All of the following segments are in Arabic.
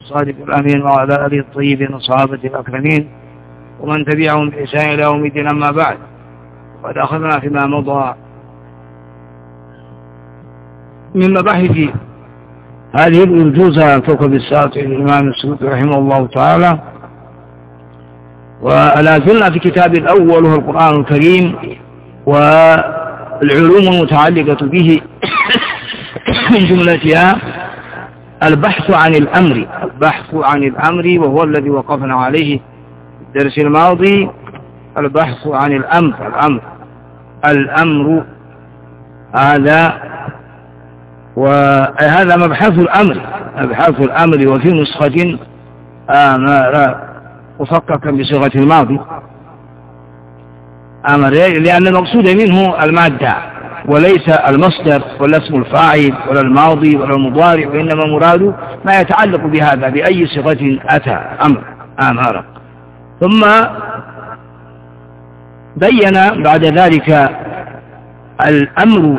صادق الأمين وعلى آله الطيبين وصحابة الأكرمين ومن تبعهم بإحسان إلى يوم الدين. أما بعد، قد أخذنا فيما مضى من مباحث هذه الأرجوزة الكوكب الساطع للإمام السيوطي رحمه الله تعالى، ولا زلنا في كتاب الأول وهو القرآن الكريم والعلوم المتعلقة به من جملتها البحث عن الأمر وهو الذي وقفنا عليه في الدرس الماضي. البحث عن الأمر هذا مبحث الأمر وفي نسخة مفككا بصيغة الماضي أمر، لأن المقصود منه المادة وليس المصدر ولا اسم الفاعل ولا الماضي ولا المضارع، وإنما مراد ما يتعلق بهذا بأي صيغة أتى أمر. ثم بين بعد ذلك الأمر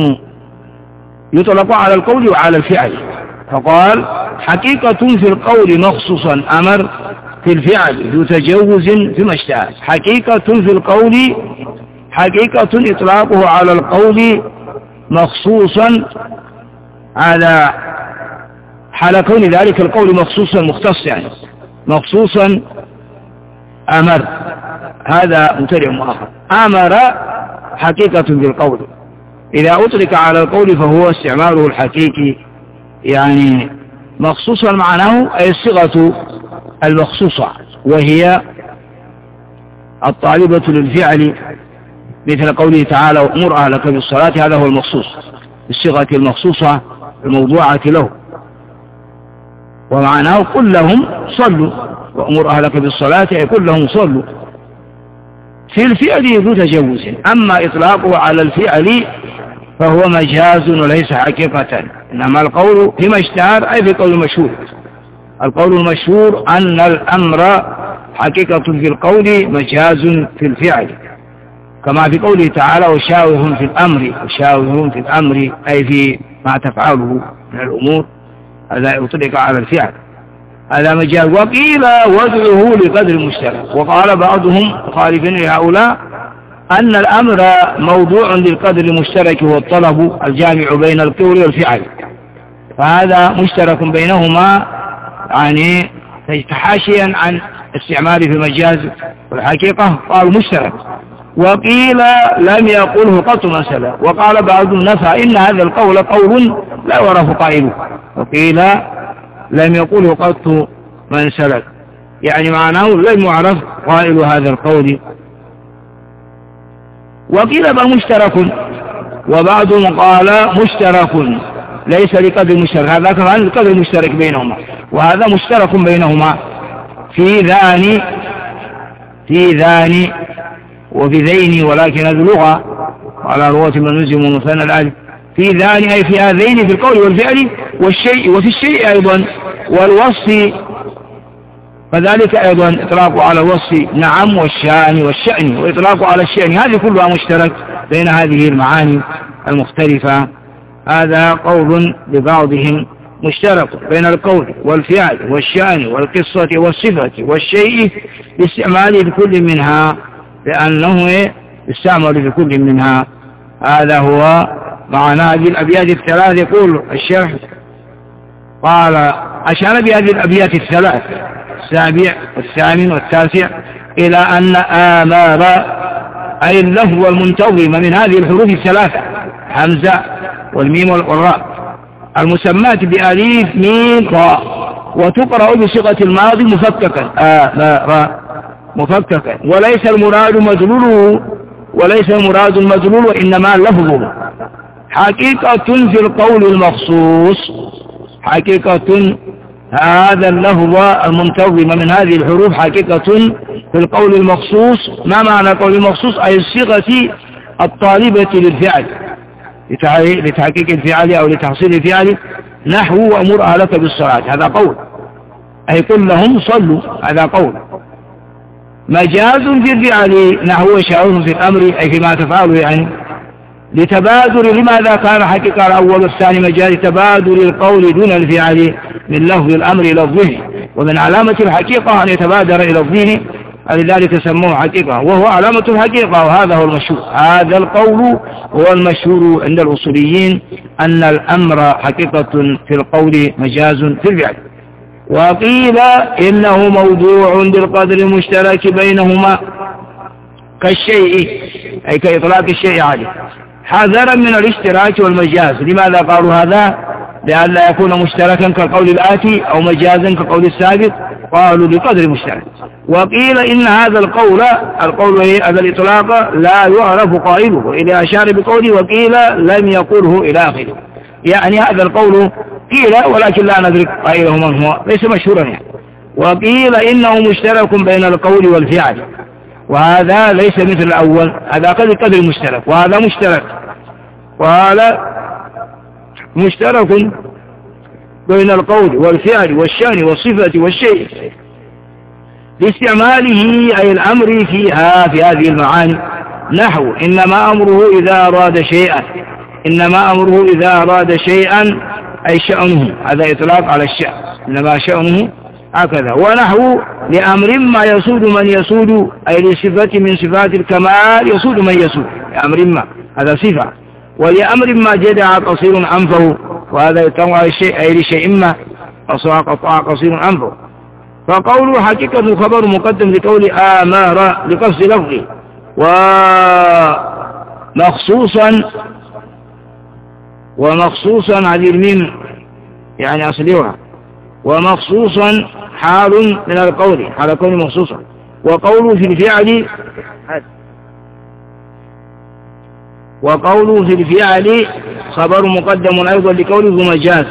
يطلق على القول وعلى الفعل، فقال حقيقة في القول مخصوصا أمر، في الفعل ذو تجوز فيما اشتهى. حقيقة في القول حقيقة إطلاقه على القول مخصوصا على حال كون ذلك القول مخصوصا مختص، يعني مخصوصا أمر، هذا مبتدأ مؤخر. أمر حقيقة بالقول، إذا أطلق على القول فهو استعماله الحقيقي، يعني مخصوصا معناه أي الصيغة المخصوصة، وهي الطالبة للفعل، مثل قوله تعالى وأمر أهلك بالصلاة، هذا هو المخصوص بالصيغة المخصوصة الموضوعة له، ومعناه قل لهم صلوا، وأمر أهلك بالصلاة أي قل لهم صلوا. في الفعل ذو تجوز، أما إطلاقه على الفعل فهو مجاز وليس حقيقة، إنما القول فيما اشتهر أي في قول المشهور. القول المشهور أن الأمر حقيقة في القول مجاز في الفعل، كما في قوله تعالى وشاورهم في الأمر أي في ما تفعله من الأمور، هذا يطلق على الفعل، هذا مجاز. وقيل وضعه لقدر مشترك، وقال بعضهم خالفين لهؤلاء أن الأمر موضوع للقدر المشترك والطلب الجامع بين القول والفعل، فهذا مشترك بينهما، يعني تحاشيا عن استعماله في المجاز والحقيقة قالوا مشترك. وقيل لم يقله قط مثلا، وقال بعضهم نفى إن هذا القول قول لا يعرف قائله، وقيل لم يقله قط من سلك، يعني معناه لم يعرف قائل هذا القول. وقيل بل مشترك، وبعضهم قال مشترك ليس لقدر مشترك، هذا كمان لقدر مشترك بينهما، وهذا مشترك بينهما في ذان وفي ذين، ولكن هذه لغة على رواة من نزم ومثنى الألف. في ذان أي في هذين، في القول والفعل والشيء، وفي الشيء أيضا والوصف، فذلك أيضا إطلاق على الوصف نعم، والشأن وإطلاق على الشأن، هذه كلها مشترك بين هذه المعاني المختلفة. هذا قول لبعضهم مشترك بين القول والفعل والشأن والقصة والصفة والشيء باستعمال لكل منها، لأنه يستعمل في كل منها. هذا هو معنى هذه الأبيات الثلاث. يقول الشرح قال أشار بهذه الأبيات الثلاث السابع والثامن والتاسع إلى أن آمار أي اللفظ المنتظم من هذه الحروف الثلاثة حمزة والميم والراء المسماة بأليف ميم راء، وتقرأ بصيغة الماضي مفككا مفككا، وليس المراد المدلول وإنما لفظه. حقيقة في القول المخصوص، حقيقة هذا اللفظ المنتظم من هذه الحروف حقيقة في القول المخصوص. ما معنى قول المخصوص؟ أي الصيغة الطالبة للفعل، لتحقيق الفعل أو لتحصيل الفعل، نحو وأمر أهلك بالصلاة، هذا قول، أي قل لهم صلوا، هذا قول. مجاز في الفعل نحو وشاورهم في الأمر أي فيما تفعله، يعني لتبادل. لماذا كان حقيقة الأول والثاني مجاز؟ تبادل القول دون الفعل من لفظ الأمر إلى الظهر، ومن علامة الحقيقة أن يتبادر إلى الظهر، لذلك سموه حقيقة، وهو علامة الحقيقة، وهذا هو المشهور. هذا القول هو المشهور عند الأصوليين، أن الأمر حقيقة في القول مجاز في الفعل. وقيل إنه موضوع بالقدر المشترك بينهما كالشيء، أي كإطلاق الشيء عليه، حذرا من الاشتراك والمجاز. لماذا قالوا هذا؟ لأن لا يكون مشتركا كالقول الآتي أو مجازا كالقول السابق، قالوا بقدر مشترك. وقيل إن هذا القول هذا الإطلاق لا يعرف قائله، إلى أشار بقوله وقيل لم يقله إلى آخره، يعني هذا القول قيل ولكن لا ندرك قائله من هو، ليس مشهورا يعني. وقيل إنه مشترك بين القول والفعل، وهذا ليس مثل الأول، هذا قدر مشترك، وهذا مشترك. قال مشترك بين القول والفعل والشأن والصفة والشيء لاستعماله أي الأمر فيها في هذه المعاني، نحو إنما أمره إذا أراد شيئا، إنما أمره إذا أراد شيئا أي شأنه، هذا إطلاق على الشأن، إنما شأنه هكذا. ونحو لأمر ما يسود من يسود، أي لصفة من صفات الكمال يسود من يسود، لأمر ما هذا صفة. ولأمر ما جدع قصير أنفه، وهذا يطلع على الشيء أي لشيء ما قطع قصير أنفه. فقوله حقيقة خبر مقدم لقول آمر لقصد لفظه، ومخصوصا هذه الميم يعني أصلها، ومخصوصا حال من القول، حال كون مخصوصا. وقوله في الفعل خبر مقدم أيضا لقوله مجاز.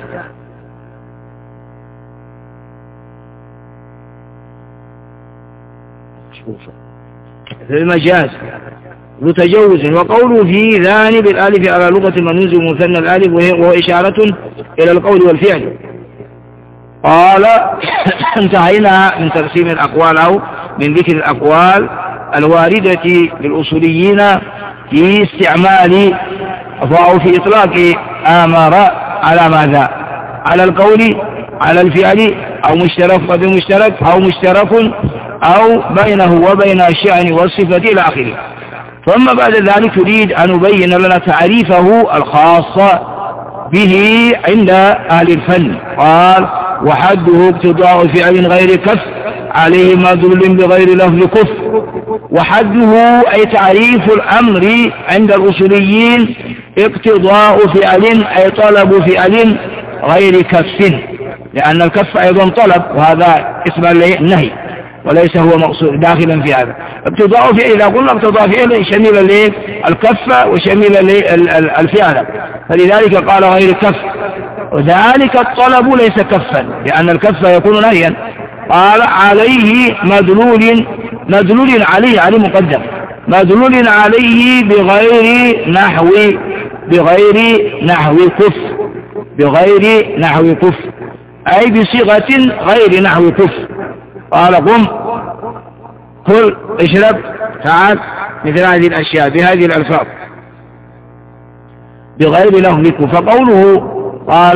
في المجاز متجوز. وقوله في ذان بالالف على لغة المنوز مثنى الالف، وهو إشارة إلى القول والفعل. قال انتهينا من تقسيم الأقوال أو من ذكر الأقوال الواردة للأصوليين في استعمال أو في إطلاق آمر على ماذا؟ على القول، على الفعل، أو مشترك بمشترك، أو مشترك، أو بينه وبين الشأن والصفة إلى آخره. ثم بعد ذلك تريد أن نبين لنا تعريفه الخاص به عند أهل الفن. قال وحده اقتضاء فعل غير كف عليه مدلول بغير لفظ كف. وحده أي تعريف الأمر عند الأصوليين اقتضاء فعل أي طلب فعل غير كف، لأن الكف أيضا طلب، وهذا اسم النهي وليس هو مقصود داخلا في هذا. ابتضاء فعل، إذا قلنا ابتضاء فعل شمل الكف وشمل الفعل، فلذلك قال غير كف. وذلك الطلب ليس كفا، لأن الكف يكون نهيا. قال عليه مدلول عليه، عليه مقدم، مدلول عليه بغير نحو كف، بغير نحو كف أي بصيغة غير نحو كف. قال قم، كل، اشرب، تعال، مثل هذه الأشياء بهذه الألفاظ بغير لفظ كف. فقوله قال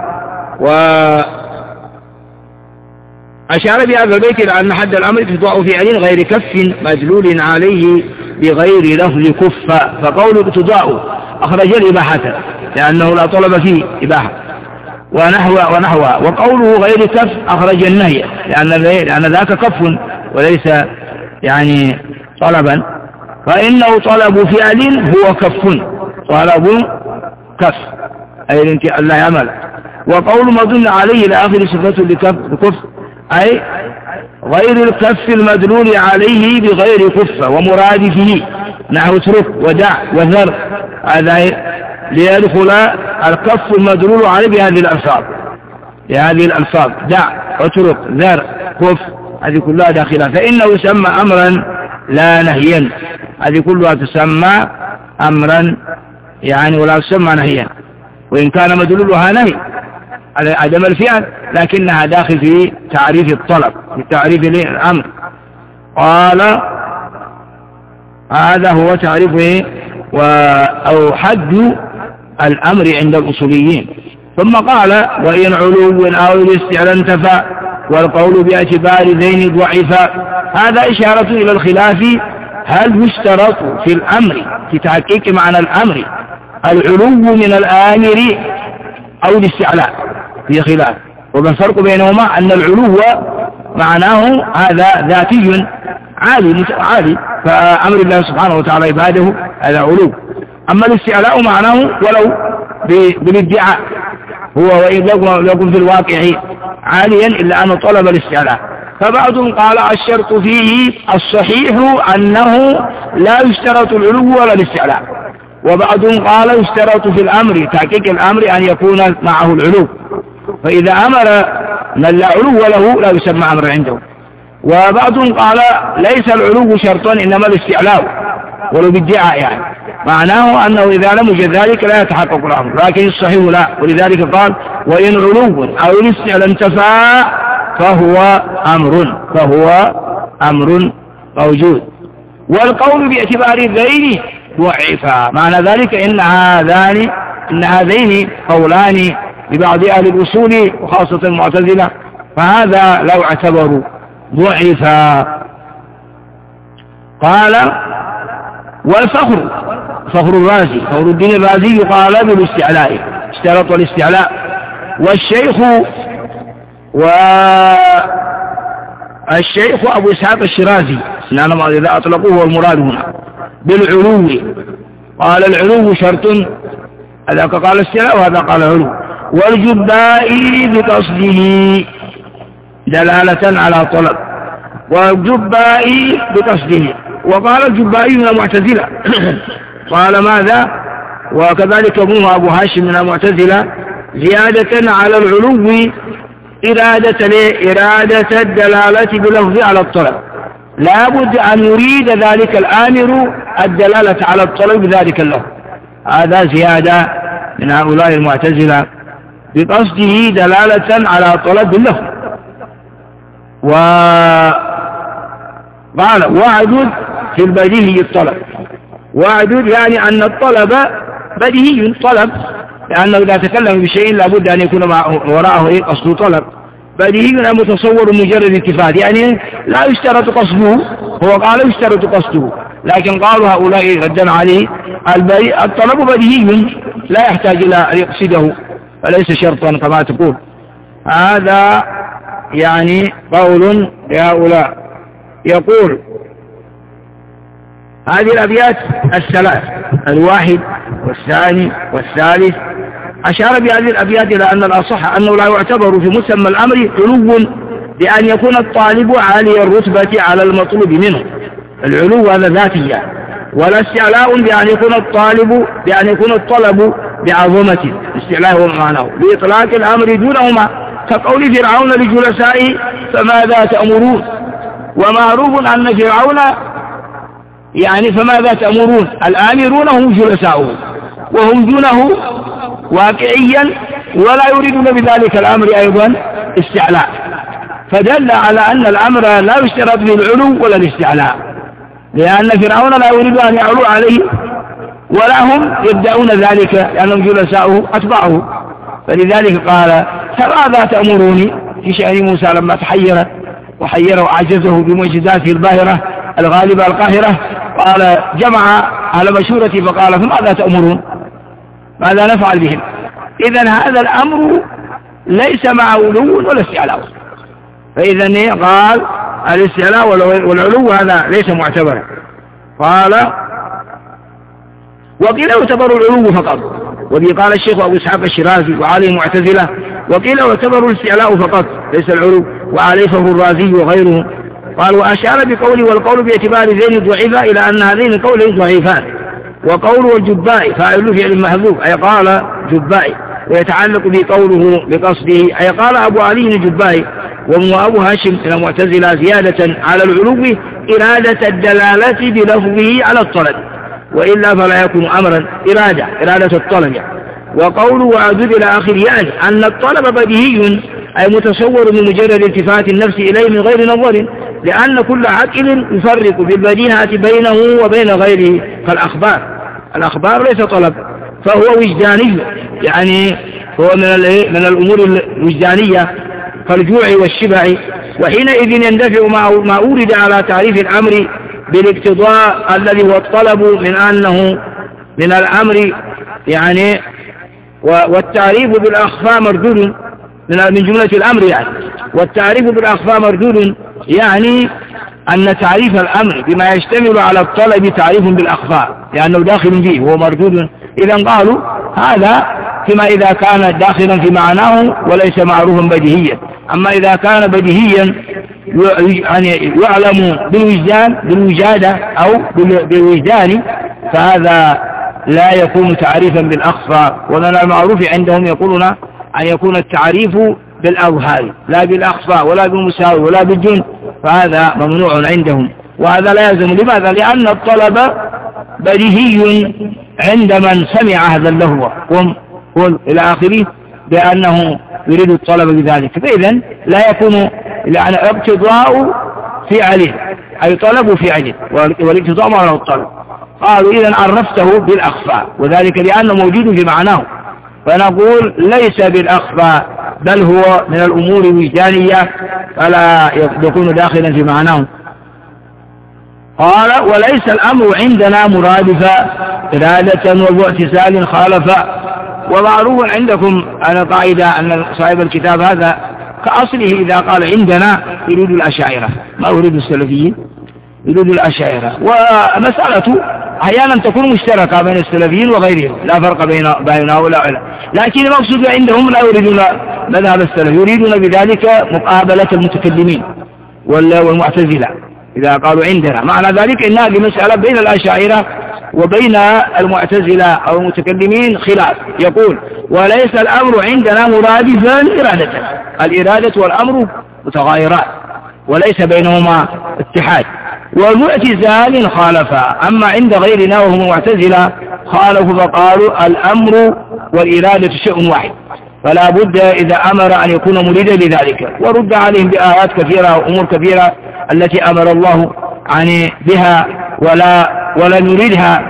أشار بهذا البيت إلى أن حد الأمر اقتضاء فعل غير كف مدلول عليه بغير لفظ كف. فقول اقتضاء أخرج الإباحة لأنه لا طلب فيه إباحة ونحوها. وقوله غير كف أخرج النهي لأن ذاك كف وليس يعني طلبا، فإنه طلب فعل هو كف، طلب كف أي لا يعمل. وقول مدل عليه لآخر صفة لكف أي غير الكف المدلول عليه بغير كف ومرادفه نحو اترك ودع وذر، هذا ليدخل الكف المدلول عليه بهذه الألفاظ دع واترك ذر كف، هذه كلها داخلها. فإنه يسمى أمرا لا نهيا، هذه كلها تسمى أمرا يعني ولا تسمى نهيا، وإن كان مدلولها نهي على عدم الفعل لكنها داخل في تعريف الطلب، في تعريف الأمر. قال هذا هو تعريفه أو حد الأمر عند الأصوليين. ثم قال وإن علو أو الاستعلاء انتفى والقول باعتبار ذين ضعيفا. هذا إشارة إلى الخلاف، هل يشترط في الأمر في تحقيق معنى الأمر العلو من الآمر أو الاستعلاء؟ في خلاف، وما الفرق بينهما أن العلو معناه هذا ذاتي عالي فأمر الله سبحانه وتعالى عباده هذا علو. أما الاستعلاء معناه ولو بالادعاء، هو وإن لكم في الواقع عاليا إلا أنه طلب الاستعلاء. فبعضهم قال الشرط فيه الصحيح أنه لا يشترط العلو ولا الاستعلاء، وبعضهم قال يشترط في الأمر تحقيق الأمر أن يكون معه العلو، فإذا أمر من لا علو له لا يسمى أمر عنده. وبعضهم قال ليس العلو شرطا إنما الاستعلاء ولو بالدعاء، يعني معناه أنه إذا لم يوجد ذلك لا يتحقق الأمر، لكن الصحيح لا. ولذلك قال وإن علو أو الاستعلاء انتفى فهو أمر موجود. والقول باعتبار الذين ضعيفا، معنى ذلك إن هذين قولان لبعض أهل الأصول وخاصة المعتزلة، فهذا لو اعتبروا ضعيفا. قال فخر الرازي فخر الدين الرازي قال بالاستعلاء، اشترط الاستعلاء. والشيخ أبو إسحاق الشرازي إنما إذا أطلقوه المراد هنا بالعلو، قال العلو شرط، هذا قال استعلاء وهذا قال علو. والجبائي بقصده دلالة على طلب، والجبائي بقصده. وقال الجبائي من المعتزلة قال ماذا؟ وكذلك ابنه أبو هاشم من المعتزلة زيادة على العلو إرادة الدلالة بلفظ على الطلب، لا بد أن يريد ذلك الآمر الدلالة على الطلب بذلك اللفظ. هذا زيادة من هؤلاء المعتزلة، بقصده دلالة على طلب اللفظ. وقال وعدد في البديهي الطلب، وعدد يعني أن الطلب بديهي طلب، لأنه إذا تكلم بشيء لابد أن يكون وراءه قصد طلب. بديهي متصور مجرد التفات، يعني لا يشترط قصده، هو قال يشترط قصده، لكن قالوا هؤلاء ردا عليه الطلب بديهي لا يحتاج إلى أن يقصده، فليس شرطا كما تقول. هذا يعني قول لهؤلاء. يقول هذه الأبيات الثلاث، الواحد والثاني والثالث، أشار بهذه الأبيات إلى أن الأصح أنه لا يعتبر في مسمى الأمر علو بأن يكون الطالب عالي الرتبة على المطلوب منه، العلو هذا ذاتيا، ولا استعلاء بأن يكون الطلب بعظمته، استعلاء هو معناه لإطلاق الأمر دونهما، كقول فرعون لجلسائه فماذا تأمرون. ومعروف أن فرعون يعني فماذا تأمرون، الآمرون هم جلساؤه وهم دونه واقعيا، ولا يريدون بذلك الأمر أيضا استعلاء، فدل على أن الأمر لا يشترط به العلو ولا الاستعلاء، لأن فرعون لا يريد أن يعلو عليه ولا هم يبدأون ذلك لأنهم جلساؤه أتبعه. فلذلك قال فماذا تأمروني في شأن موسى لما وحيره وعجزه بمعجزاته الباهرة الغالبة القاهرة، قال جمع على مشورتي فقال فماذا تأمرون، ماذا نفعل بهم؟ إذن هذا الأمر ليس مع علو ولا استعلاء، فإذن قال الاستعلاء والعلو هذا ليس معتبرا. قال وقيل يعتبر العلو فقط، وبه قال الشيخ أبو إسحاق الشرازي وعليه معتزلة، وقيل يعتبر الاستعلاء فقط ليس العلو، وعليه فخر الرازي وغيره. قال وأشار بقوله والقول باعتبار ذين ضعيفة إلى أن هذين القولين ضعيفان. وقول والجبائي فاعل فعل محذوف أي قال جبائي، ويتعلق بقوله بقصده أي قال أبو علي الجبائي. وأبو هاشم من المعتزلة زيادة على العلو إرادة الدلالة بلفظه على الطلب، وإلا فلا يكون أمرا إرادة الطلب يعني. وقوله وعدد إلى آخر يعني أن الطلب بديهي أي متصور من مجرد التفات النفس إليه من غير نظر، لأن كل عقل يفرق بالبديهة بينه وبين غيره كالأخبار، الأخبار ليس طلب، فهو وجداني، يعني هو من الأمور الوجدانية كالجوع والشبع. وحينئذ يندفع ما أورد على تعريف الأمر بالاقتضاء الذي هو الطلب من أنه من الأمر، يعني والتعريف بالأخفاء مردود من جملة الأمر، يعني والتعريف بالأخفاء مردود، يعني أن تعريف الأمر بما يشتمل على الطلب تعريف بالأخفاء لأنه داخل فيه وهو مردود. إذن قالوا هذا فيما إذا كان داخلا في معناه وليس معروفا بديهيا. أما إذا كان بديهيا يعني يعلم بالوجادة أو بالوجدان فهذا لا يكون تعريفا بالأخفى. ومن المعروف عندهم يقولون أن يكون التعريف بالأظهار لا بالأخفى ولا بالمساوي ولا بالجن، فهذا ممنوع عندهم. وهذا لا يلزم. لماذا؟ لأن الطلب بديهي عند من سمع هذا اللهو قل إلى آخره بأنه يريد الطلب بذلك، فإذا لا يكون يعني اقتضاء فعله أي طلب فعله، والاقتضاء معنى الطلب. قالوا إذا عرفته بالأخفى، وذلك لأنه موجود في معناه، فنقول ليس بالأخفى بل هو من الأمور الوجدانية فلا يكون داخلا في معناه. قال وليس الأمر عندنا مرادفا إرادة واعتزال خالفا. ومعروف عندكم على قاعدة أن صاحب الكتاب هذا كأصله إذا قال عندنا يريد الأشاعرة، ما يريد السلفيين، يريد الأشاعرة. ومسألة أحيانا تكون مشتركة بين السلفيين وغيرهم، لا فرق بين هؤلاء، لكن المقصود عندهم لا يريدون مذهب السلف، يريدون بذلك مقابلة المتكلمين والمعتزلة إذا قالوا عندنا. معنى ذلك إن هذه مسألة بين الأشاعرة وبين المعتزلة أو المتكلمين خلاف. يقول وليس الأمر عندنا مرادفا إرادة، الإرادة والأمر متغايرات وليس بينهما اتحاد. والمعتزال خالفا، أما عند غيرنا وهم معتزلة خالفوا فقالوا الأمر والإرادة شيء واحد، فلا بد إذا أمر أن يكون مريدا لذلك. ورد عليهم بآيات كثيرة وأمور كثيرة التي أمر الله يعني بها ولا نريدها،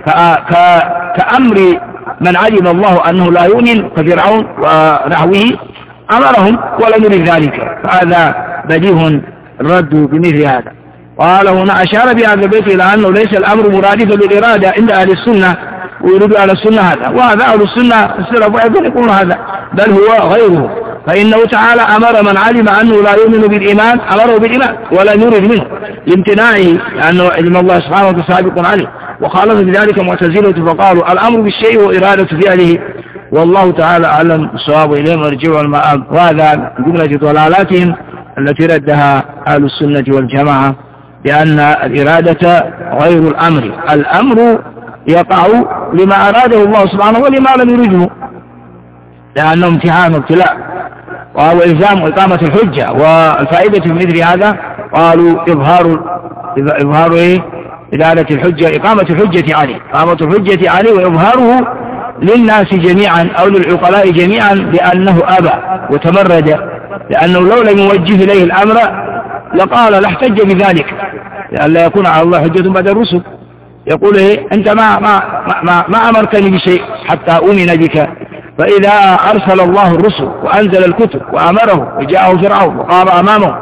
كأمر من علم الله أنه لا يؤمن كفرعون ونحوه أمرهم ولا نريد ذلك، فهذا بديه الرد بمثل هذا. قال هنا أشار بهذا البيت إلى أنه ليس الأمر مرادفا للإرادة عند أهل السنة، ويريد أهل السنة هذا، وهذا أهل السنة السلف أيضا يقولون هذا، بل هو غيره. فإنه تعالى أمر من علم أنه لا يؤمن بالإيمان أمره بالإيمان ولا يريد منه لامتناعه، لأنه علم الله سبحانه وتعالى سابق عليه. وخالف بذلك معتزلة فقالوا الأمر بالشيء وإرادة فعله، والله تعالى أعلم الصواب، إليه مرجع المآب. وهذا جملة ضلالاتهم التي ردها أهل السنة والجماعة، بأن الإرادة غير الأمر، الأمر يقع لما أراده الله سبحانه ولما لم يريده، لأنه امتحان وابتلاء وهو إلزام إقامة الحجة. والفائدة في مثل هذا قالوا إظهار إدارة الحجة، إقامة الحجة عليه وإظهاره للناس جميعا أو للعقلاء جميعا بأنه أبى وتمرد، لأنه لو لم يوجه إليه الأمر لقال لاحتج بذلك، لأن لا يكون على الله حجة بعد الرسل. يقول أنت ما أمرتني بشيء حتى أؤمن بك، فإذا أرسل الله الرسل وأنزل الكتب وأمره وجاءه فرعون وقام أمامه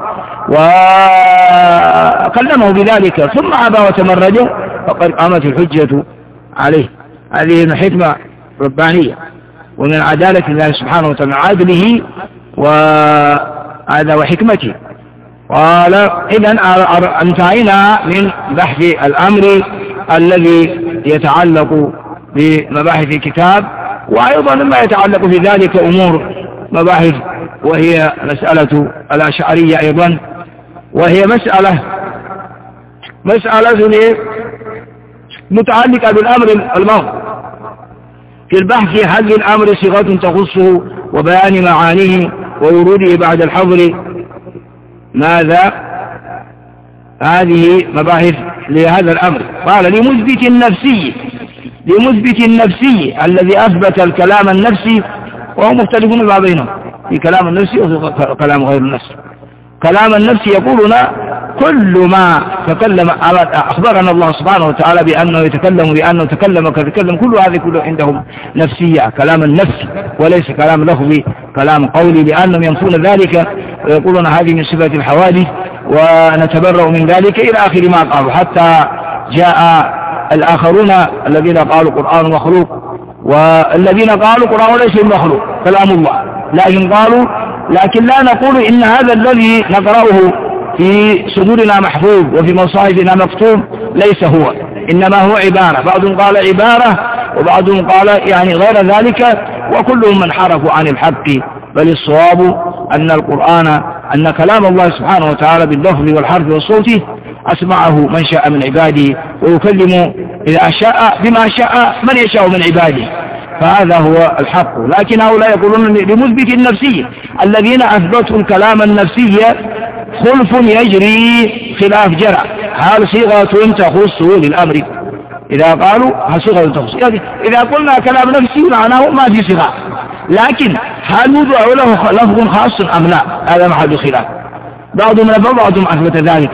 وكلمه بذلك ثم أبى وتمرد فقد قامت الحجة عليه. هذه من حكمة ربانية ومن عدالة الله سبحانه وتعالى عدله وهذا وحكمته. قال إذن انتهينا من بحث الأمر الذي يتعلق بمباحث الكتاب، وأيضا مما يتعلق في ذلك أمور مباحث، وهي مسألة الأشعرية أيضا، وهي مسألة متعلقة بالأمر الماضي في البحث هل الأمر صيغة تخصه وبيان معانيه ووروده بعد الحظر ماذا. هذه مباحث لهذا الأمر. قال لمثبت النفسي الذي أثبت الكلام النفسي، وهو مختلفون ما بينهم في كلام النفسي وكلام غير النفسي. كلام النفسي يقولون كل ما تكلم أخبرنا الله سبحانه وتعالى بأنه يتكلم كل هذه كله عندهم نفسية، كلام النفس وليس كلام لفظي كلام قولي، لأنهم ينفون ذلك ويقولون هذه من صفة الحوادث ونتبرأ من ذلك إلى آخر ما قالوا، حتى جاء الآخرون الذين قالوا القرآن مخلوق، والذين قالوا القرآن ليس مخلوق كلام الله، لكن لا نقول إن هذا الذي نقرأه في صدورنا محفوظ وفي مصاحفنا مكتوب ليس هو، إنما هو عبارة، بعضهم قال عبارة وبعضهم قال يعني غير ذلك، وكلهم من حرفوا عن الحق، بل الصواب أن كلام الله سبحانه وتعالى باللفظ والحرف والصوت أسمعه من شاء من عباده، ويكلم إذا شاء بما شاء من يشاء من عباده، فهذا هو الحق. لكن هؤلاء يقولون لمثبت النفسية، الذين أثبتوا الكلام النفسي خلف يجري خلاف جرى، هل صيغة تخص للأمر؟ إذا قالوا صيغة تخص، إذا قلنا كلام نفسي معناه ما في صيغة، لكن هل يوضع له لفظ خاص أم لا؟ هذا محل خلاف، بعضهم نفى بعضهم أثبت ذلك.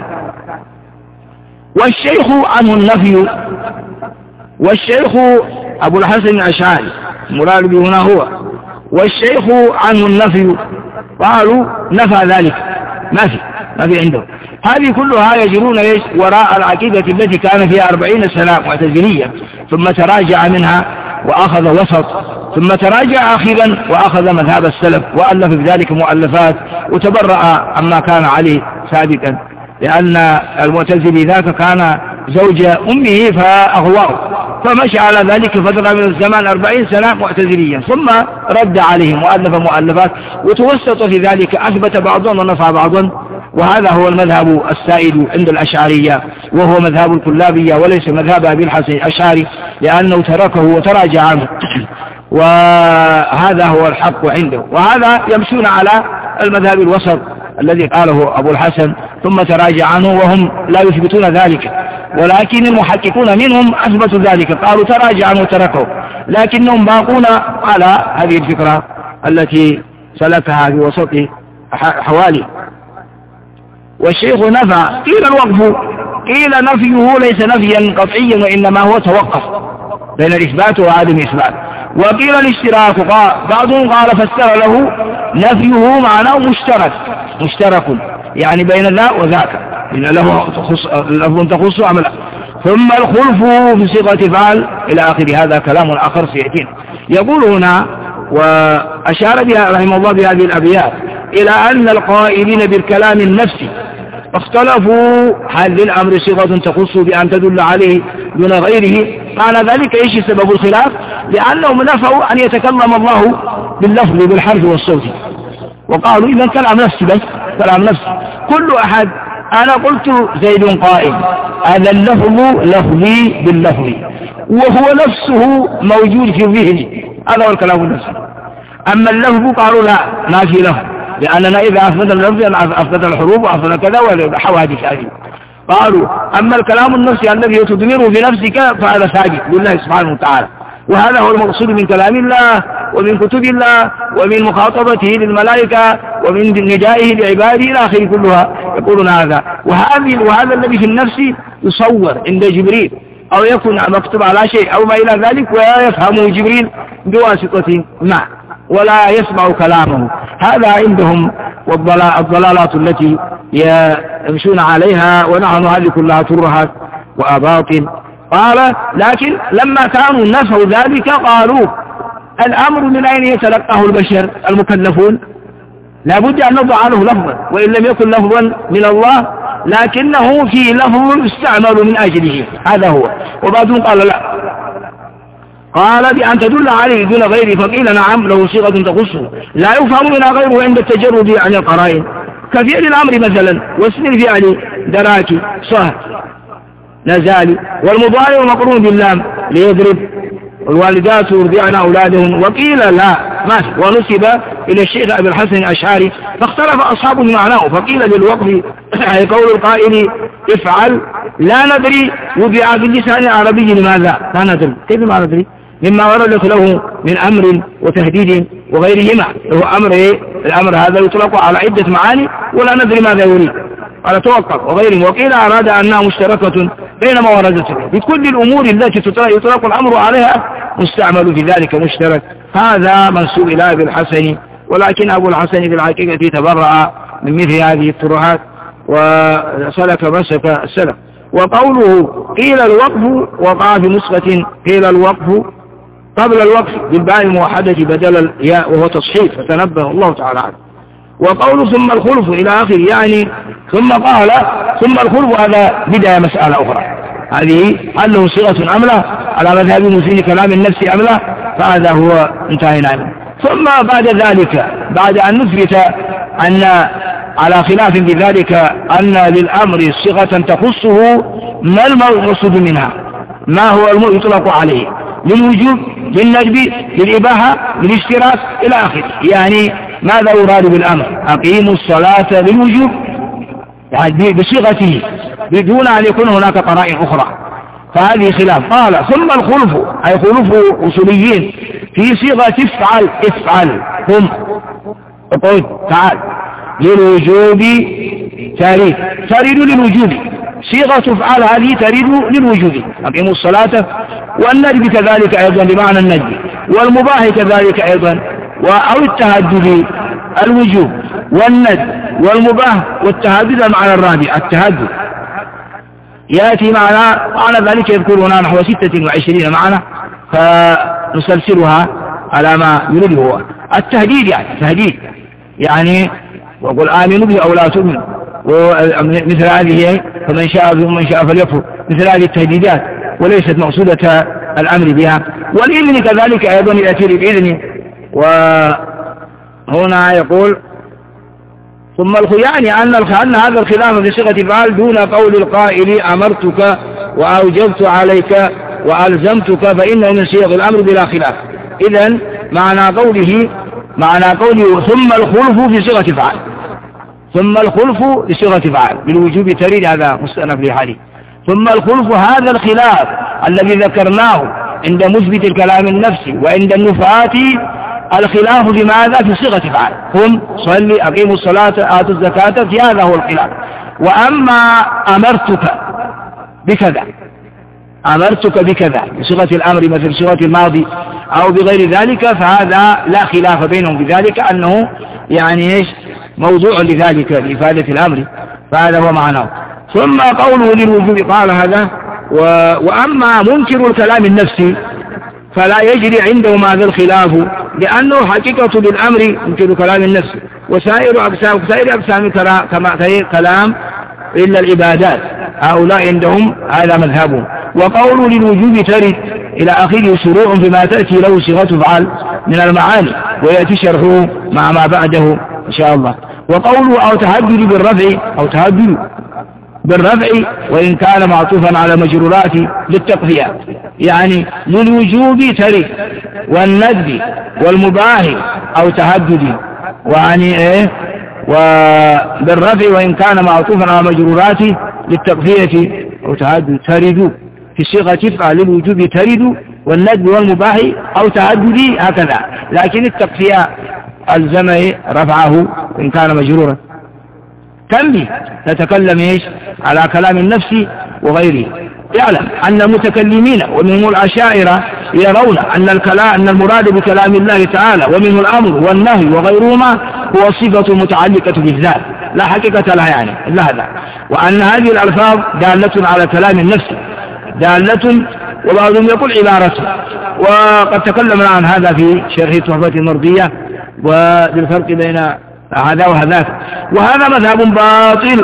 والشيخ عنه النفي، والشيخ أبو الحسن الأشعري مراد به هنا هو، والشيخ عنه النفي، قالوا نفى ذلك، ما في عنده. هذه كلها يجرون وراء العقيدة التي كان فيها 40 سنة معتزلية، ثم تراجع منها وأخذ وسط، ثم تراجع أخيرا وأخذ مذهب السلف، وألف بذلك مؤلفات، وتبرأ عما كان عليه سابقا، لأن المعتزلي ذاك كان زوج أمه فأغواه، فمشى على ذلك فترة من الزمان 40 سنة معتزليا، ثم رد عليهم وألف مؤلفات وتوسط في ذلك، أثبت بعضهم ونفى بعضهم، وهذا هو المذهب السائد عند الأشعرية، وهو مذهب الكلابية وليس مذهب أبي الحسن الأشعري، لأنه تركه وتراجع عنه، وهذا هو الحق عنده. وهذا يمشون على المذهب الوسط الذي قاله أبو الحسن ثم تراجع عنه، وهم لا يثبتون ذلك، ولكن المحققون منهم أثبتوا ذلك، قالوا تراجع عنه وتركه، لكنهم باقون على هذه الفكرة التي سلكها في وسط حوالي. والشيخ نفى، قيل الوقف، قيل نفيه ليس نفيا قطعيا، وإنما هو توقف بين الإثبات وعدم الإثبات. وقيل الاشتراك، بعضهم قال فسر له نفيه معناه مشترك يعني بين ذا وذاك، إن له لفظ تخص عملا، ثم الخلف في صيغة فعل إلى آخر. هذا كلام آخر سيأتينا. يقول هنا وأشار بها رحمه الله بهذه الأبيات إلى أن القائلين بالكلام النفسي اختلفوا هل للأمر صيغة تخص بأن تدل عليه دون غيره. معنى ذلك إيش سبب الخلاف؟ لأنهم نفوا أن يتكلم الله باللفظ بالحرف والصوت، وقالوا إذا كلام نفسي، بس كلام نفسي كل أحد. أنا قلت زيد قائم، هذا اللفظ لفظي باللفظ، وهو نفسه موجود في ذهني، هذا هو الكلام النفسي. أما اللفظ قالوا لا، ما في لفظ، لأننا إذا أثبت اللفظ أثبت الحروف وأثبت كذا وحوادث هذه. قالوا أما الكلام النفسي الذي تضمره في نفسك فهذا ثابت لله سبحانه وتعالى، وهذا هو المقصود من كلام الله ومن كتب الله ومن مخاطبته للملائكة ومن ندائه لعباده إلى آخره كلها. يقولون هذا، وهذا الذي في النفس يصور عند جبريل أو يكون مكتوب على شيء أو ما إلى ذلك، ولا يفهمه جبريل بواسطة ما ولا يسمع كلامه. هذا عندهم والضلالات التي يمشون عليها، ونحن هذه كلها ترهات وأباطل. قال لكن لما كانوا نفوا ذلك قالوا الأمر من أين يتلقاه البشر المكلفون؟ لابد أن نضع له لفظا، وإن لم يكن لفظا من الله لكنه في لفظ يستعمل من أجله، هذا هو. وبعضهم قال لا، قال بأن تدل عليه دون غيره، فقيل نعم له صيغة تخصه لا يفهم منها غيره عند التجرد عن القرائن، كفعل الأمر مثلا، واسم الفعل دراكي صهر نزالي، والمضارع مقرون باللام ليضرب، والوالدات يرضعن أولادهم. وقيل لا ما في، ونسب إلى الشيخ أبي الحسن الأشعري، فاختلف أصحابه معناه، فقيل للوقف أي قول القائل افعل لا ندري وضع باللسان العربي لماذا؟ لا ندري، كيف ما ندري؟ مما وردت له من أمر وتهديد وغيرهما. هو أمر الأمر هذا يطلق على عدة معاني ولا ندري ماذا يريد. قال توقف وغيرهم، وقيل أراد أنها مشتركة بين ما وردت في كل الأمور التي يطلق الأمر عليها مستعمل في ذلك مشترك. هذا منسوب إلى أبي الحسن، ولكن أبو الحسن في الحقيقة تبرأ من مثل هذه الترهات وسلك مسك السلف. وقوله قيل الوقف وقع في نسخة قيل الوقف قبل الوقف بالباء الموحدة بدل الياء وهو تصحيح فتنبه الله تعالى عنه. وقوله ثم الخلف إلى آخر، يعني ثم قال ثم الخلف، هذا بداية مسألة أخرى، هذه هل له صيغة أم لا على مذهب مسلم كلام النفس أم لا، فهذا هو انتهينا عنه. ثم بعد ذلك بعد أن نثبت أن على خلاف بذلك أن للأمر صيغة تخصه، ما المقصود منها، ما هو يطلق عليه، للوجوب للندب للإباحة للاشتراك إلى آخره، يعني ماذا يراد بالأمر؟ أقيموا الصلاة للوجوب يعني بصيغته بدون أن يكون هناك قرائن أخرى، فهذه خلاف. قال ثم الخلف أي خلف أصوليين في صيغة افعل هم قل تعال للوجوب تريد للوجوب، صيغة افعل هذه تريد للوجوب، أقيموا الصلاة، والندب كذلك أيضا بمعنى الندب، والمباح كذلك أيضا، أو التهدد الوجوب والندب والمباح والتهدد المعنى الرابع التهدد يأتي معنى ذلك يذكرنا نحو 26 معنى، فنسلسلها على ما يريده هو. التهديد يعني تهديد يعني وقل آمنوا به أو لا تؤمنوا، مثل هذه فمن شاء ومن شاء فليكفر، مثل هذه التهديدات وليست مقصودة الأمر بها. والإذن كذلك أيضا يأتي بإذنه. وهنا يقول ثم يعني أن هذا الخلاف في صيغة الفعل دون قول القائل أمرتك وأوجبت عليك وألزمتك، فإنه من صيغ الأمر بلا خلاف. إذن معنى قوله ثم الخلف في صيغة فعل، ثم الخلف في صيغة فعل بالوجوب تريد، هذا مستأنف لحديث. ثم الخلف هذا الخلاف الذي ذكرناه عند مثبت الكلام النفسي وعند النفاة، الخلاف بماذا في صيغة فعل، هم صلي أقيموا الصلاة آتوا الزكاة، في هذا هو الخلاف. وأما أمرتك بكذا بصيغة الأمر مثل صيغة الماضي أو بغير ذلك، فهذا لا خلاف بينهم بذلك أنه يعني موضوع لذلك لإفادة الأمر، فهذا هو معناه. ثم قوله للوجوب قال هذا. وأما منكر الكلام النفسي فلا يجري عندهم هذا الخلاف، لأنه حقيقة للأمر منكر كلام النفس، وسائر أقسام كلام إلا العبادات، هؤلاء عندهم هذا مذهبهم. وقوله للوجوب ترد إلى آخره شروع بما تأتي له صيغة فعل من المعاني، ويأتي شرحه مع ما بعده إن شاء الله. وقوله أو تهدد بالرفع وإن كان معطوفا على مجرورات للتقفية، يعني للوجوب ترد والندب والمباح أو تهدد، وعني وبالرفع وإن كان معطوفا على مجرورات للتقفية أو تهدد ترد في صيغة افعل للوجوب ترد والندب والمباح أو تهدد هكذا، لكن التقفية الزم رفعه إن كان مجرورا. تنبيه نتكلم على كلام النفس وغيره. يعلم أن المتكلمين ومنهم الأشاعرة يرون أن المراد بكلام الله تعالى ومنه الأمر والنهي وغيرهما هو صفة متعلقة بالذات لا حقيقة لها يعني إلا هذا، وأن هذه الألفاظ دالة على كلام النفس دالة، وبعضهم يقول عبارة. وقد تكلمنا عن هذا في شرح تحفة المرضية وبالفرق بين هذا وهذاك. وهذا مذهب باطل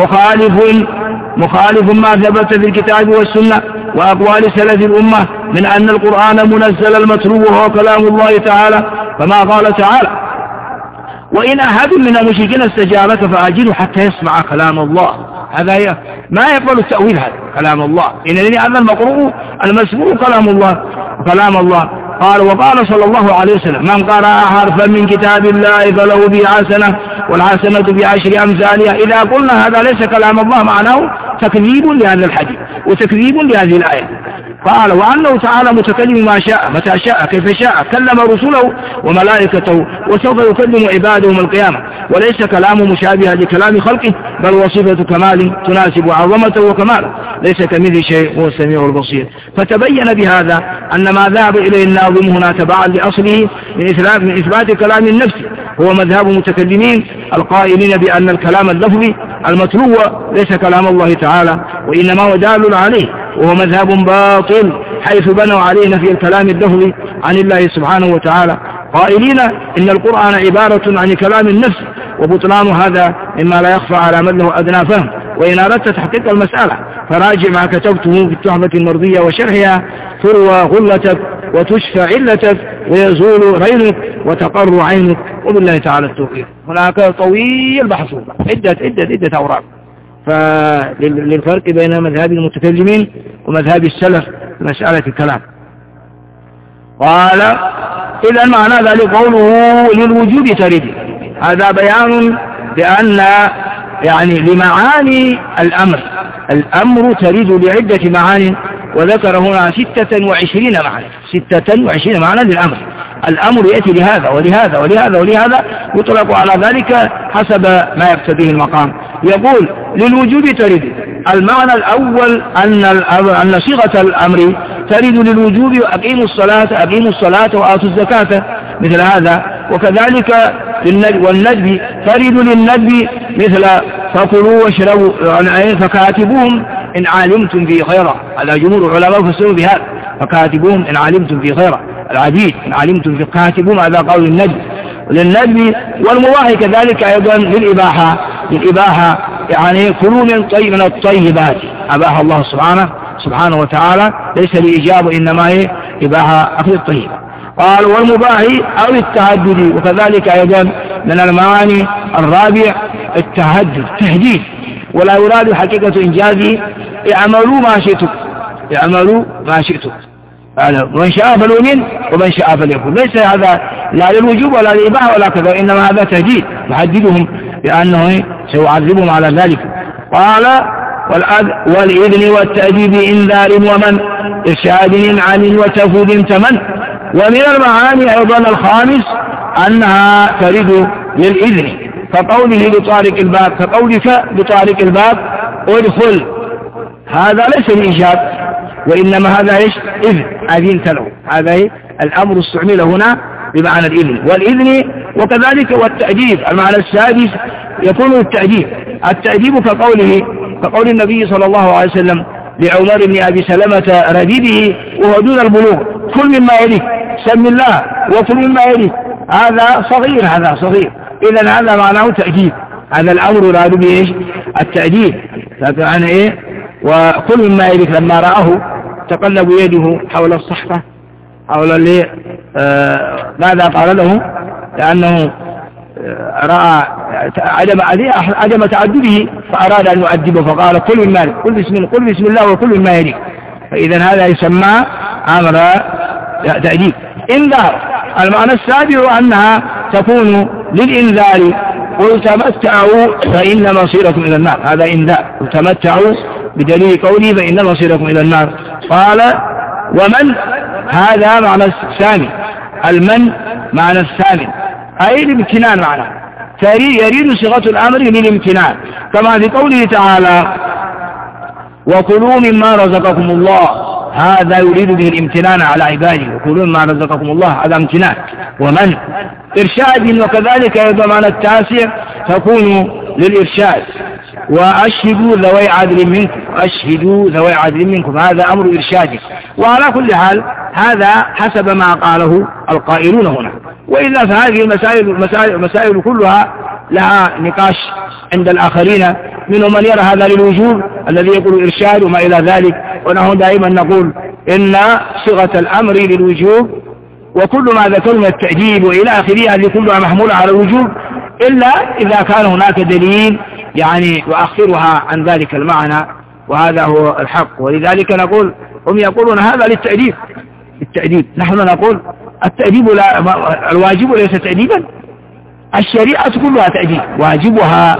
مخالف ما ثبت في الكتاب والسنة وأقوال سلف الأمة من أن القرآن منزل المتلو وهو كلام الله تعالى، كما قال تعالى وإن أحد من المشركين استجابك فأجله حتى يسمع كلام الله. هذا ما يقبل التأويل، هذا كلام الله، إن هذا المقروء المسموع كلام الله. قال وقال صلى الله عليه وسلم من قرأ حرفا من كتاب الله فله به حسنة والحسنة بعشر أمثالها. إذا قلنا هذا ليس كلام الله معناه تكذيب لهذا الحديث وتكذيب لهذه الآية. قال وأنه تعالى متكلم ما شاء متى شاء كيف شاء، كلم رسله وملائكته وسوف يكلم عباده يوم القيامة، وليس كلامه مشابها لكلام خلقه، بل وصفة كمال تناسب عظمته وكماله، ليس كمثله شيء هو السميع البصير. فتبين بهذا أن ما ذهب إليه الناظم هنا تبعا لأصله من إثبات كلام النفس هو مذهب المتكلمين القائلين بأن الكلام اللفظي المتلو ليس كلام الله تعالى، وإنما هو دال عليه، وهو مذهب باطل حيث بنوا عليه نفي الكلام اللفظي عن الله سبحانه وتعالى، قائلين إن القرآن عبارة عن كلام النفس، وبطلان هذا مما لا يخفى على من له أدنى فهم. وإن أردت تحقيق المسألة فراجع ما كتبته في التحفة المرضية وشرحها، تروى غلتك وتشفى علتك ويزول رينك وتقر عينك، وبالله تعالى التوفيق. هناك طويل بحث عدة أوراق للفرق بين مذهب المتكلمين ومذهب السلف في مسألة الكلام. قال إذا معنى ذلك قوله للوجوب ترد، هذا بيان بأن يعني لمعاني الأمر ترد لعدة معاني، وذكر هنا 26 معنى 26 معنى للأمر. الأمر يأتي لهذا ولهذا ولهذا ولهذا، يطلق على ذلك حسب ما يقتضيه المقام. يقول للوجوب ترد، المعنى الأول أن صيغة الأمر ترد للوجوب، أقيموا الصلاة وآتوا الزكاة مثل هذا، وكذلك والندب ترد للندب مثل فكلوا واشربوا فكاتبوهم إن علمتم في خيرا. على جمهور العلماء فسروا بهذا، فكاتبوهم إن علمتم في خيرا، العبيد إن علمتم في كاتبوهم، هذا قول الندب للندب. والمباح كذلك أيضا للإباحة يعني كلوا من الطيبات، أباح الله سبحانه وتعالى، ليس لإجابة إنما هي إباحة أخذ الطيب. قال والمباح أو التهدد، وكذلك أيضا من المعاني الرابع التهديد، ولا يراد حقيقة إنجازه اعملوا ما شئتم من شاء فليؤمن ومن شاء فليكفر. ليس هذا لا للوجوب ولا للإباحة ولا كذا، إنما هذا تهديد يحددهم بأنه سيعذبهم على ذلك. قال والإذن والتأديب إنذار ومن إرشاد عن وتفوذ تمن. ومن المعاني أيضا الخامس أنها ترد للإذن، كقوله لطارق الباب ادخل، هذا ليس الإيجاب وإنما هذا إذن أذنت له، هذا الأمر استعمل هنا بمعنى الإذن والإذن. وكذلك والتأديب، المعنى السادس يكون التأديب كقول النبي صلى الله عليه وسلم لعمر بن أبي سلمة رديده وهو دون البلوغ: كل مما يليك، سم الله وكل مما يليك. هذا صغير، إذن هذا معناه تأديب، هذا الأمر يراد به التأديب. فكان وكل مما يليك لما رآه تقلب يده حول الصحفة، حول ماذا قال له؟ لأنه رأى عدم تعدده فأراد أن يؤدبه، فقال كل مما يليك، قل بسم الله وكل مما يليك. فإذا هذا يسمى أمر تأديب. إنذار، المعنى السابع أنها تكون للإنذار: قل تمتعوا فإن مصيركم إلى النار. هذا إنذار، قل تمتعوا بدليل قوله فإن مصيركم إلى النار. قال ومن، هذا معنى الثامن، المن معنى الثامن أي الامتنان، معنى يريد صيغة الأمر للامتنان، كما في قوله تعالى وكلوا مما رزقكم الله، هذا يريد به الامتنان على عباده، وكلوا مما رزقكم الله، هذا امتنان. ومن إرشاد، وكذلك أيضا معنى التاسع تكون للإرشاد: وأشهدوا ذوي عدل منكم، هذا أمر إرشاد. وعلى كل حال هذا حسب ما قاله القائلون هنا، وإلا فهذه المسائل كلها لها نقاش عند الآخرين، منهم من يرى هذا للوجوب الذي يقول إرشاد وما إلى ذلك. ونحن دائما نقول إن صيغة الأمر للوجوب، وكل ما ذكرنا التأديب وإلى آخره هذه كلها محمولة على الوجوب، إلا إذا كان هناك دليل يعني يؤخرها عن ذلك المعنى، وهذا هو الحق. ولذلك نقول هم يقولون هذا للتأديب، نحن نقول التأديب الواجب ليس تأديبا، الشريعة كلها تأديب، واجبها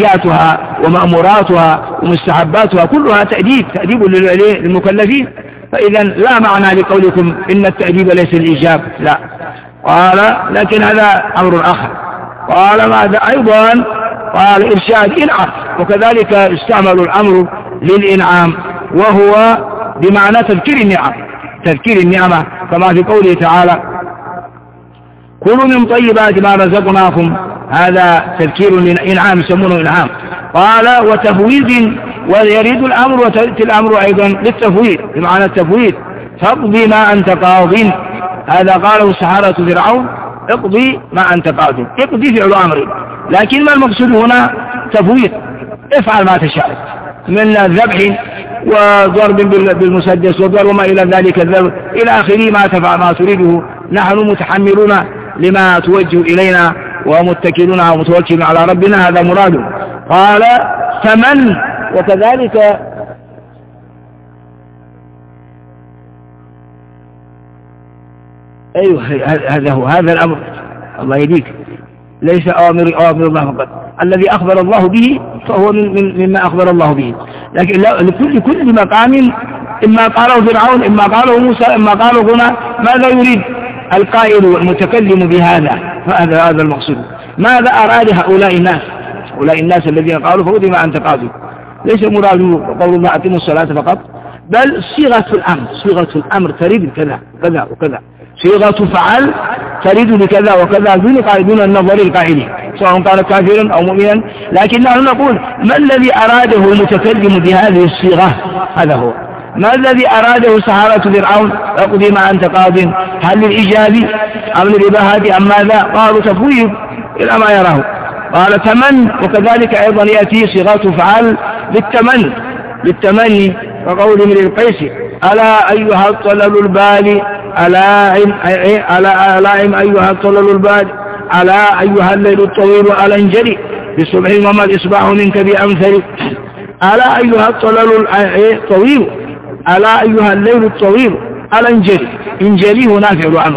ومنهياتها ومأموراتها ومستحباتها كلها تأديب للمكلفين. فإذا لا معنى لقولكم إن التأديب ليس الإيجاب، لا. قال لكن هذا أمر آخر. قال ماذا أيضا؟ قال إرشاد إنعام، وكذلك استعمل الأمر للإنعام وهو بمعنى تذكير النعم، تذكير النعمة، كما في قوله تعالى كلوا من طيبات ما رزقناكم، هذا تذكير للإنعام يسمونه إنعام. قال وتفويض، ويريد الأمر وتأتي الأمر أيضا للتفويض بمعنى التفويض، فاقضي ما أنت قاض، هذا قاله السحرة فرعون اقضي ما أنت قاض، اقضي فعل أمر، لكن ما المقصود هنا؟ تفويض، افعل ما تشاء من الذبح وضرب بالمسدس وضرب ما إلى ذلك الذبح إلى آخره، ما تفعل ما تريده، نحن متحملون لما توجه إلينا ومتكلون ومتوكلون على ربنا، هذا مراده. قال فمن، وكذلك أيوه هذا هو هذا الأمر، الله يديك، ليس أوامر الله فقط، الذي أخبر الله به فهو مما أخبر الله به، لكن لكل مقام إما قاله فرعون إما قاله موسى إما قاله هنا، ماذا يريد القائل والمتكلم بهذا؟ هذا المقصود، ماذا أراد هؤلاء الناس الذين قالوا فقضي ما أنت قاضي؟ ليس مراد قول الله أقيموا الصلاة فقط، بل صيغة الأمر تريد كذا كذا وكذا، صيغة فعل تريد بكذا وكذا دون النظر القائل سواء كان كافرا أو مؤمنا، لكن نحن نقول ما الذي أراده المتكلم بهذه الصيغة؟ هذا هو ما الذي أراده سحرة فرعون اقضي ما أنت قاض؟ هل للإيجاب أم للإباحة أم ماذا؟ قالوا تفويض إلى ما يراه. قال تمن، وكذلك أيضا يأتي صيغة فعل للتمني، وقول من القيس ألا أيها الطلل البالي ألا أيها الطلل البالي ألا أيها الليل الطويل ألا انجلي بصبح وما الإصباح منك بأمثل، ألا أيها الطلل الطويل ألا أيها الليل الطويل ألا انجلي، انجلي هنا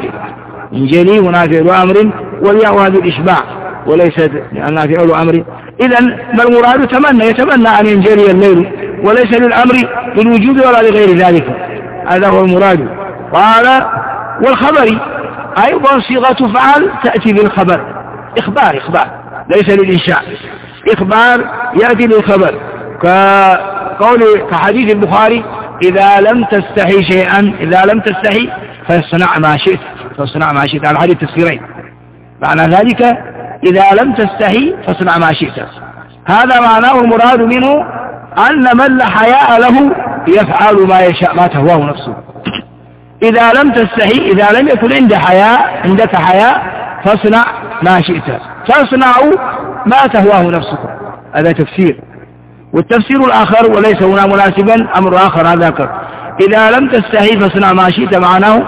فعل أمر والياء هذه الإشباع وليست لأنها فعل أمر. إذن ما المراد؟ يتمنى أن ينجلي الليل، وليس للأمر للوجود ولا لغير ذلك، هذا هو المراد. قال والخبر أيضا صيغة فعل تأتي بالخبر، إخبار ليس للإنشاء، إخبار يأتي بالخبر، كحديث البخاري إذا لم تستحي شيئا فاصنع ما شئت، على حديث التفسيرين، معنى ذلك إذا لم تستحي فاصنع ما شئت، هذا معناه المراد منه أن من لا حياء له يفعل ما يشاء ما تهواه نفسه. إذا لم تستحي، إذا لم يكن عندك حياء فاصنع ما شئت، تصنع ما تهواه نفسك، هذا تفسير. والتفسير الآخر وليس هنا مناسبا أمر آخر، هذا إذا لم تستحي فاصنع ما شئت معناه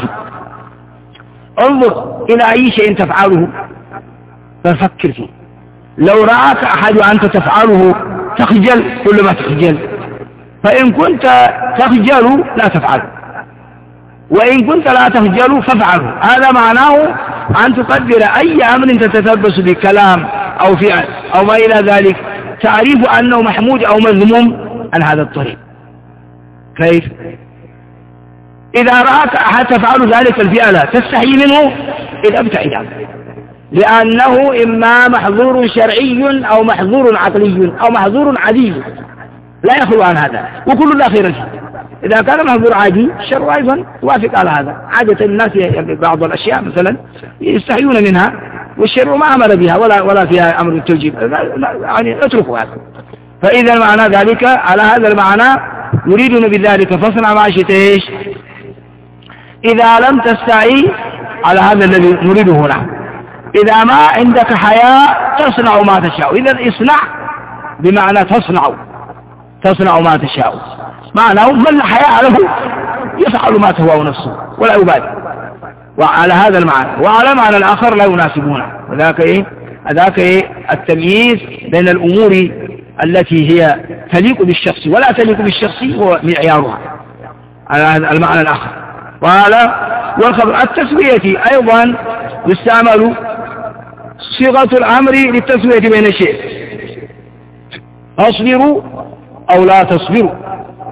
انظر إلى أي شيء تفعله ففكر فيه، لو رأك أحد أنت تفعله تخجل كل ما تخجل، فإن كنت تخجل لا تفعله، وإن كنت لا تخجل فافعله، هذا معناه أن تقدر أي أمر تتلبس بكلام أو فعل أو ما إلى ذلك تعرف أنه محمود أو مذموم عن هذا الطريق. كيف؟ إذا رأك أحد تفعل ذلك الفعل تستحي منه إذا ابتعد عنه، لأنه إما محظور شرعي أو محظور عقلي أو محظور عادي، لا يخلو عن هذا، وكل لا خير فيه. إذا كان محظور عادي الشرع أيضا يوافق على هذا، عادة الناس بعض الأشياء مثلا يستحيون منها والشرع ما أمر بها ولا فيها أمر التوجيب، يعني اتركوا هذا. فإذا معنى ذلك على هذا المعنى يريدون بذلك فاصنع ما شئت، إذا لم تستعي على هذا الذي نريده هنا، إذا ما عندك حياء تصنع ما تشاء، إذا اصنع بمعنى تصنع ما تشاء، معناه من لا حياء له يفعل ما تهواه نفسه ولا يبالي، وعلى هذا المعنى. وعلى معنى الآخر لا يناسبونه، وذاك التمييز بين الأمور التي هي تليق بالشخص ولا تليق بالشخص هو معيارها، على هذا المعنى الآخر. قال والخبر التسوية أيضا يستعمل صيغة الأمر للتسوية بين الشيء، أصبروا أو لا تصبروا،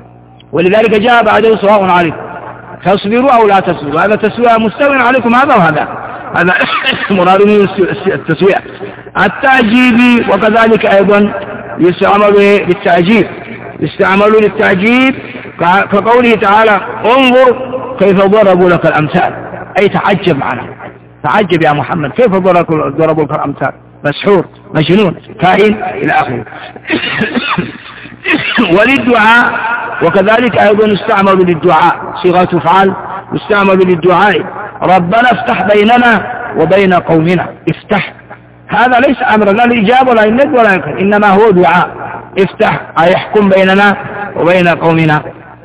ولذلك جاء بعده سواء عليكم تصبروا أو لا تصبروا، هذا تسوية مستوى عليكم هذا وهذا، هذا مراد من التسوية. التعجيب وكذلك أيضا يستعمل للتعجيب، يستعمل للتعجيب كقوله تعالى انظر كيف ضربوا لك الأمثال، أي تعجب معنا، تعجب يا محمد كيف ضربوا لك الأمثال، مسحور مجنون كائن إلى آخره. وللدعاء وكذلك أيضا يستعمل للدعاء صيغة أفعال، يستعمل للدعاء ربنا افتح بيننا وبين قومنا، افتح، هذا ليس أمرا لا للإجابة ولا للند ولا للكلام، إنما هو دعاء، افتح أي يحكم بيننا وبين قومنا.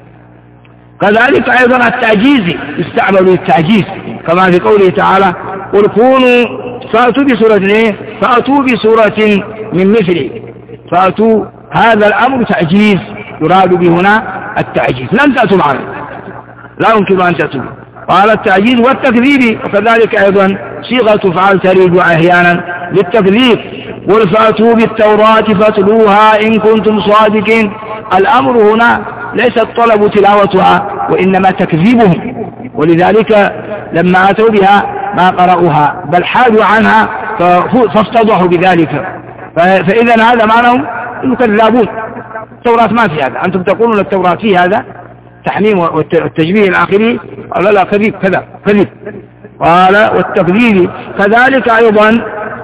كذلك أيضا التعجيز يستعمل للتعجيز كما في قوله تعالى قل كونوا فأتوا بسورة فأتوا بسورة من مثله، فأتوا، هذا الأمر تعجيز يراد به هنا التعجيز، لن تأتوا معنا، لا يمكن أن تأتوا. قال التعجيز والتكذيب وكذلك أيضا صيغة فعل تريد أحيانا للتكذيب، قل فأتوا بالتوراة فاتلوها إن كنتم صادقين، الأمر هنا ليس الطلب تلاوتها وإنما تكذيبهم، ولذلك لما أتوا بها ما قرأوها بل حادوا عنها فافتضحوا بذلك، فإذا هذا معناه يكذبون، التوراة ما في هذا، أنتم تقولون التوراة في هذا تحميم والتجبيه الآخري، قال لا كذب كذا كذب. قال والتكذيب كذلك أيضا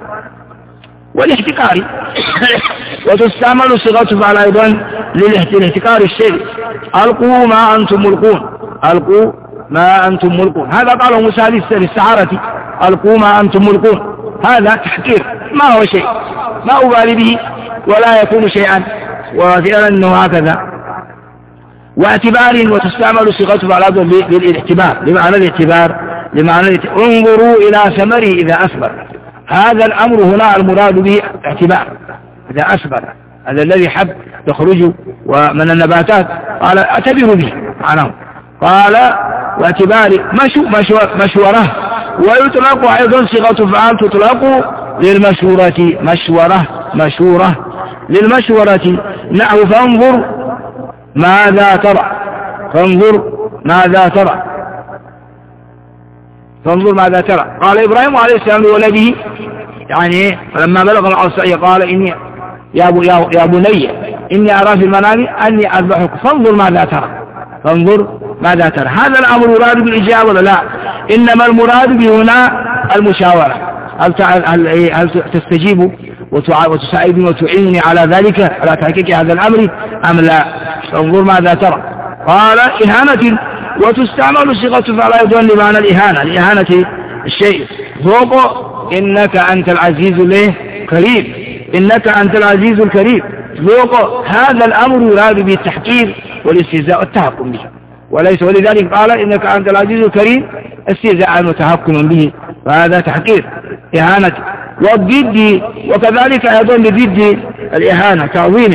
والاحتكار وتستعمل صيغة فعل أيضا للاحتكار الشيء، ألقوا ما أنتم ملقون، ألقوا ما أنتم ملقون، هذا قاله موسى للسحرة ألقوا ما أنتم ملقون، هذا تحكير ما هو شيء، ما أبالي به ولا يكون شيئا، وفعلا أنه هكذا. واعتبار وتستعمل صيغة فعل للاعتبار، لمعنى الاعتبار، انظروا إلى ثمره إذا أثمر، هذا الأمر هنا المراد به اعتبار إذا أثمر، هذا الذي حب يخرج ومن النباتات، قال اعتبروا به معناه. قال واعتبار مشورة، ويطلق أيضا صيغة فعل تطلق للمشورة، مشورة للمشورة، نحو فانظر ماذا ترى، فانظر ماذا ترى، فانظر ماذا ترى. قال إبراهيم عليه السلام لولده يعني لما بلغ العصي قال إني يا بني إني أرى في المنام أني أذبحك فانظر ماذا ترى، فانظر ماذا ترى، هذا الأمر يراد بالإجابة ولا لا؟ إنما المراد به هنا المشاورة، هل تستجيب وتساعدني وتعينني على ذلك على تحقيق هذا الأمر أم لا؟ فانظر ماذا ترى. قال إهانة وتستعمل صيغة فعل أيضا لمعنى الإهانة، لإهانة الشيء، ذوق إنك أنت العزيز الكريم، إنك أنت العزيز الكريم، ذوق، هذا الأمر يراد به التحقير والاستهزاء والتحكم به، وليس، ولذلك قال إنك أنت العزيز الكريم استهزاء وتحكم به، فهذا تحقير إهانة. والضد وكذلك أيضا لضد الإهانة تعظيم،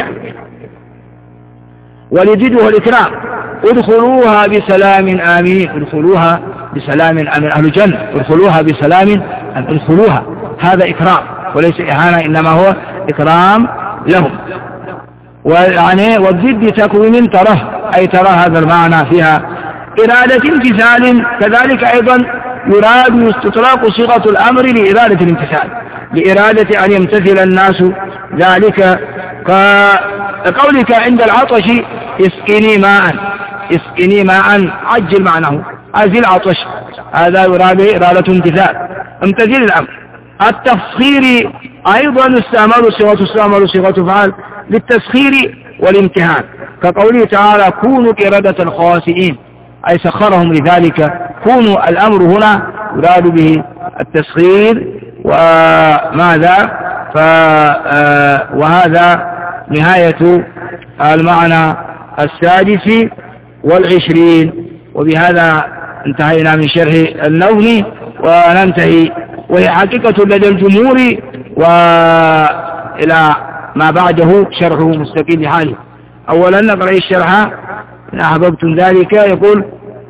ولضده الإكرام، ادخلوها بسلام آمين، ادخلوها بسلام آمين، أهل الجنة ادخلوها بسلام، ادخلوها، هذا إكرام وليس إهانة، إنما هو إكرام لهم. ويعني والضد تكوين تره، أي ترى هذا المعنى فيها. إرادة امتثال كذلك أيضا يراد تطلق صيغة الأمر لإرادة الامتثال، لإرادة أن يمتثل الناس ذلك، كقولك عند العطش اسقني ماء، اسقني ماء، عجل معناه أزل عطش، هذا يراد إرادة امتثال، امتثل الأمر. التفخير أيضا تستعمل صيغة فعل للتسخير والامتهان، كقوله تعالى كونوا قردة خاسئين، أي سخرهم لذلك، كونوا الأمر هنا يراد به التسخير وماذا، وهذا نهاية المعنى 26. وبهذا انتهينا من شرح النووي وننتهي، وهي حقيقة لدى الجمهور، وإلى ما بعده شرحه مستقيم لحاله. أولا نقرأ الشرح إن أحببتم ذلك. يقول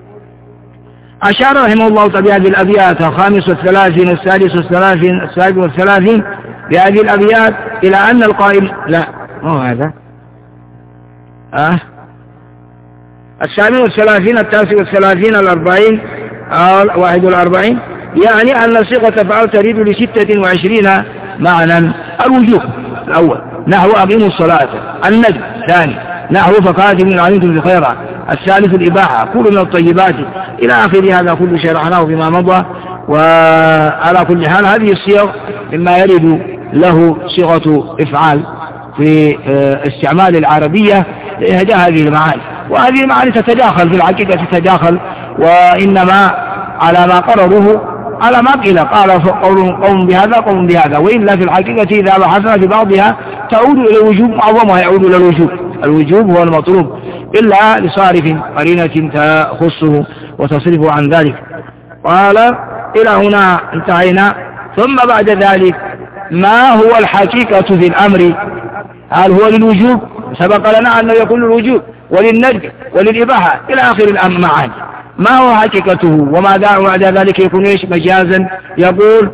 أشار رحمه الله بهذه الأبيات 35 والسادس والثلاثين السابع والثلاثين بهذه الأبيات إلى أن القائل لا ما هو هذا 38 39 40 41 يعني أن صيغة فعل تريد ل26 معنى. الوجوب الأول نحو أقيموا الصلاة، الندب ثاني نحو فقاتلوا إن علمتم بخيرا، الثالث الإباحة كل من الطيبات إلى آخر هذا كل شرحناه فيما مضى. وعلى كل حال هذه الصيغ مما يرد له صيغة إفعال في استعمال العربية لإهداء هذه المعاني، وهذه المعاني تتداخل في الحقيقة تتداخل، وإنما على ما قرروه على ما قال قوم بهذا قوم بهذا، وإلا في الحقيقة إذا بحثنا في بعضها تعود إلى الوجوب، معظمها يعود إلى الوجوب. الوجوب هو المطلوب إلا لصارف قرينة تخصه وتصرفه عن ذلك. قال إلى هنا انتهينا. ثم بعد ذلك ما هو الحقيقة في الأمر؟ هل هو للوجوب؟ سبق لنا أنه يكون للوجوب وللندب وللإباحة إلى آخر المعاني. ما هو حقيقته وما بعد ذلك يكون إيش؟ مجازا. يقول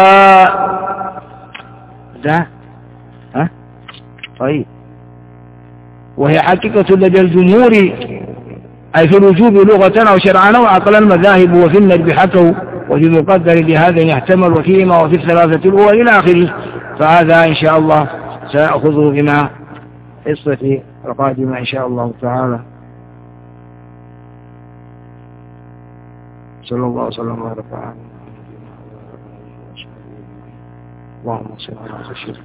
طيب وهي حقيقة لدى الجمهور أي في الوجوب لغة أو شرعا وعقلا المذاهب، وفي الندب حكوا، وفي مقدر لهذا يحتمل، وفيهما وفي الثلاثة الأولى إلى آخره. فهذا إن شاء الله سأخذه بما قصة القادمة إن شاء الله تعالى. صلى الله وسلم وبارك على نبينا اللهم صل على سيدنا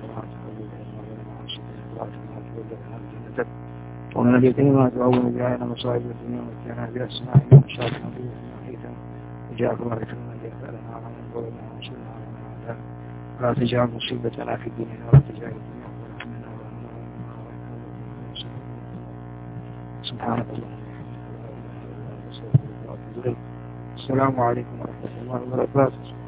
محمد ومن اليقين ما تعاون بها مصائب الدنيا ومتعنا بأسمائنا ومشاهد نبينا وجاءك الله كما جاءنا على من قولنا وصلنا على لا تجعل مصيبتنا في الدنيا ولا تجعل الدنيا سبحانك اللهم. السلام عليكم ورحمة الله وبركاته.